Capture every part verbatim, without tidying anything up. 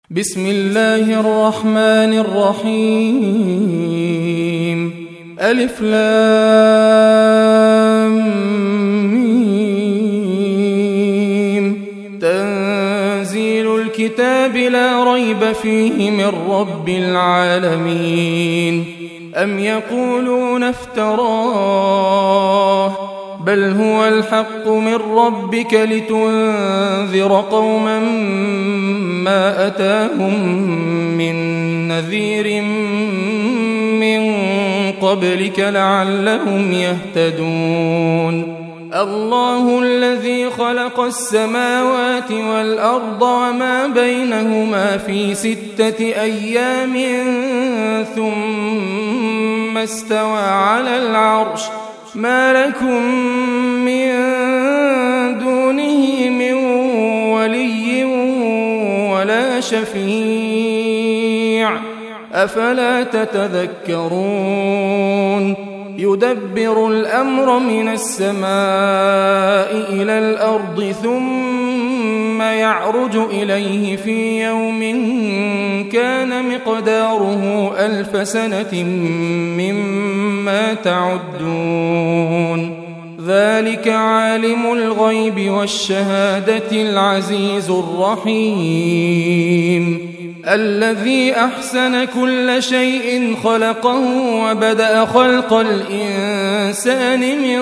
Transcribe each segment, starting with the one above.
بسم الله الرحمن الرحيم. ألف لام ميم. تنزيل الكتاب لا ريب فيه من رب العالمين. أم يقولون افتراه بل هو الحق من ربك لتنذر قوما ما أتاهم من نذير من قبلك لعلهم يهتدون. الله الذي خلق السماوات والأرض وما بينهما في ستة أيام ثم استوى على العرش ما لكم من دونه من ولي ولا شفيع أفلا تتذكرون. يدبر الأمر من السماء إلى الأرض ثم يعرج إليه في يوم كان مقداره ألف سنة مما تعدون. ذلك عالم الغيب والشهادة العزيز الرحيم. الذي أحسن كل شيء خلقه وبدأ خلق الإنسان من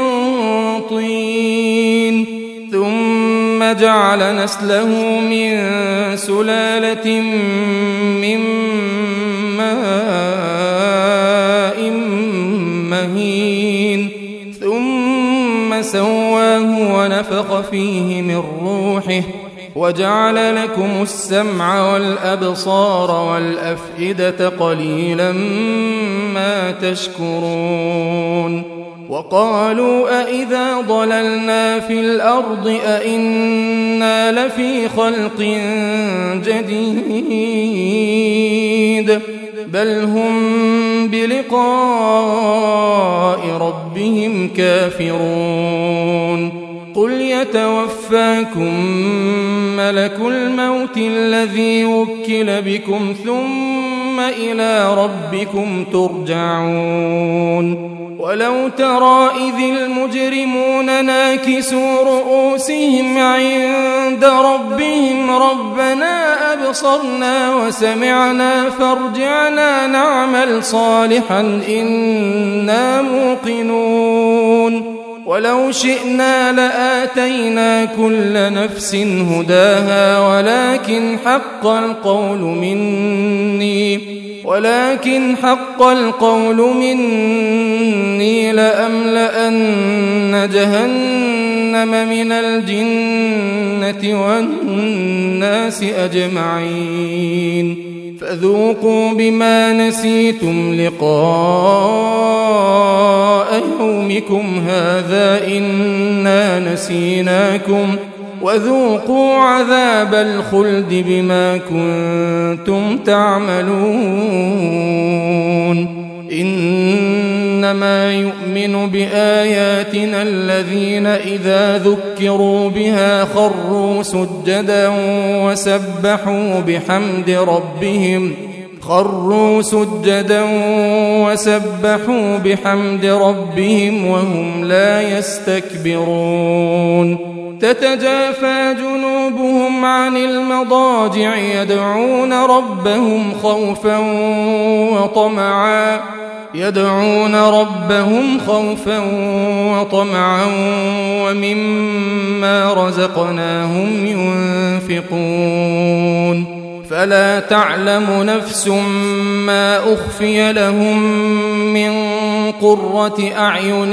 طين ثم جعل نسله من سلالة من ماء مهين ثم سواه ونفخ فيه من روحه وجعل لكم السمع والأبصار والأفئدة قليلا ما تشكرون. وقالوا أئذا ضللنا في الأرض أئنا لفي خلق جديد بل هم بلقاء ربهم كافرون. قل يتوفاكم ملك الموت الذي وكل بكم ثم إلى ربكم ترجعون. ولو ترى إذ المجرمون ناكسوا رؤوسهم عند ربهم ربنا أبصرنا وسمعنا فارجعنا نعمل صالحا إنا موقنون. ولو شئنا لآتينا كل نفس هداها ولكن حق القول مني ولكن حق القول مني لأملأن جهنم من الجنة والناس أجمعين. فذوقوا بما نسيتم لقاء يومكم هذا إنا نسيناكم وذوقوا عذاب الخلد بما كنتم تعملون. إنما يؤمن بآياتنا الذين إذا ذكروا بها خروا سجدا وسبحوا بحمد ربهم خروا سجدا وسبحوا بحمد ربهم وهم لا يستكبرون. تتجافى جنوبهم عن المضاجع يدعون ربهم خوفا وطمعا يدعون ربهم خوفا وطمعا ومما رزقناهم ينفقون. فلا تعلم نفس ما أخفي لهم من قرة أعين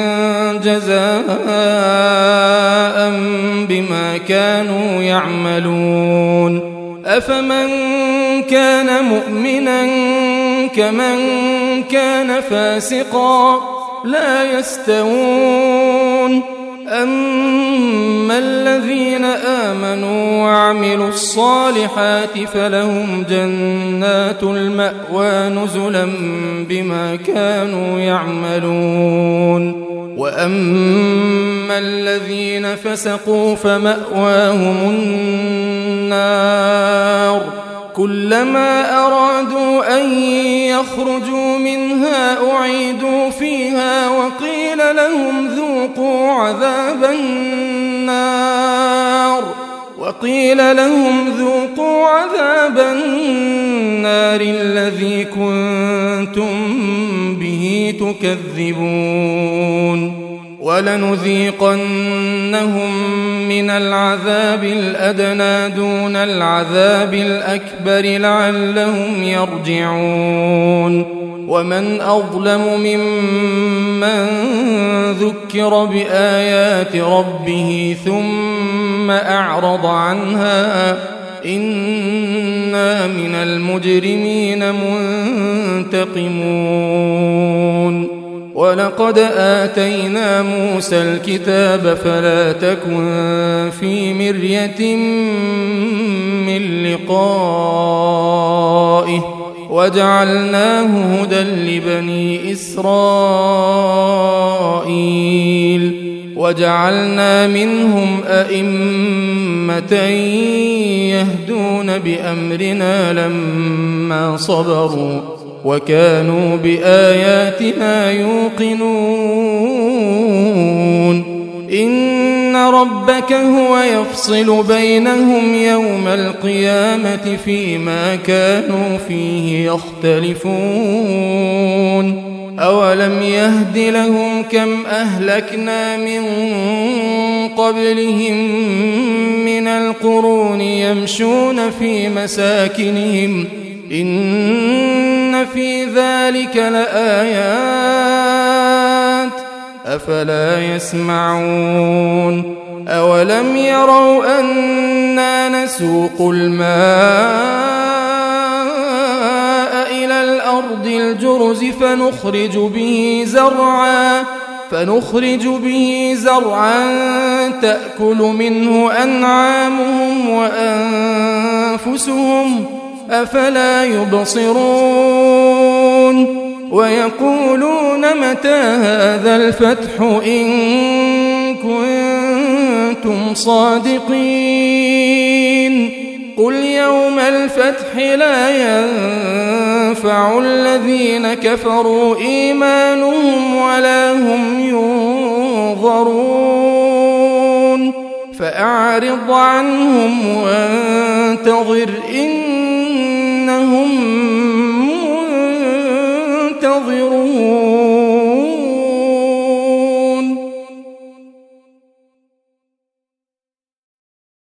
جزاء بما كانوا يعملون. أفمن كان مؤمنا كمن كان فاسقا لا يستوون. أما الذين آمنوا وعملوا الصالحات فلهم جنات المأوى نزلا بما كانوا يعملون. وأما الذين فسقوا فمأواهم النار كلما أرادوا أن يخرجوا منها أعيدوا فيها وقيل لهم ذوقوا عذاب النار وقيل لهم ذوقوا عذاب النار الذي كنتم به تكذبون ولنذيقنهم من العذاب الأدنى دون العذاب الأكبر لعلهم يرجعون ومن أظلم ممن ذكر بآيات ربه ثم أعرض عنها إنا من المجرمين منتقمون ولقد آتينا موسى الكتاب فلا تكن في مرية من لقائه وجعلناه هدى لبني إسرائيل وجعلنا منهم أئمة يهدون بأمرنا لما صبروا وكانوا بآياتنا يوقنون إن ربك هو يفصل بينهم يوم القيامة فيما كانوا فيه يختلفون أولم يهد لهم كم أهلكنا من قبلهم من القرون يمشون في مساكنهم إن في ذلك لآيات أفلا يسمعون أولم يروا أنا نسوق الماء إلى الأرض الجرز فنخرج به زرعا فنخرج به زرعا تأكل منه أنعامهم وأنفسهم أفلا يبصرون ويقولون متى هذا الفتح إن كنتم صادقين قل يوم الفتح لا ينفع الذين كفروا إيمانهم ولا هم ينظرون فأعرض عنهم وانتظر إنهم منتظرون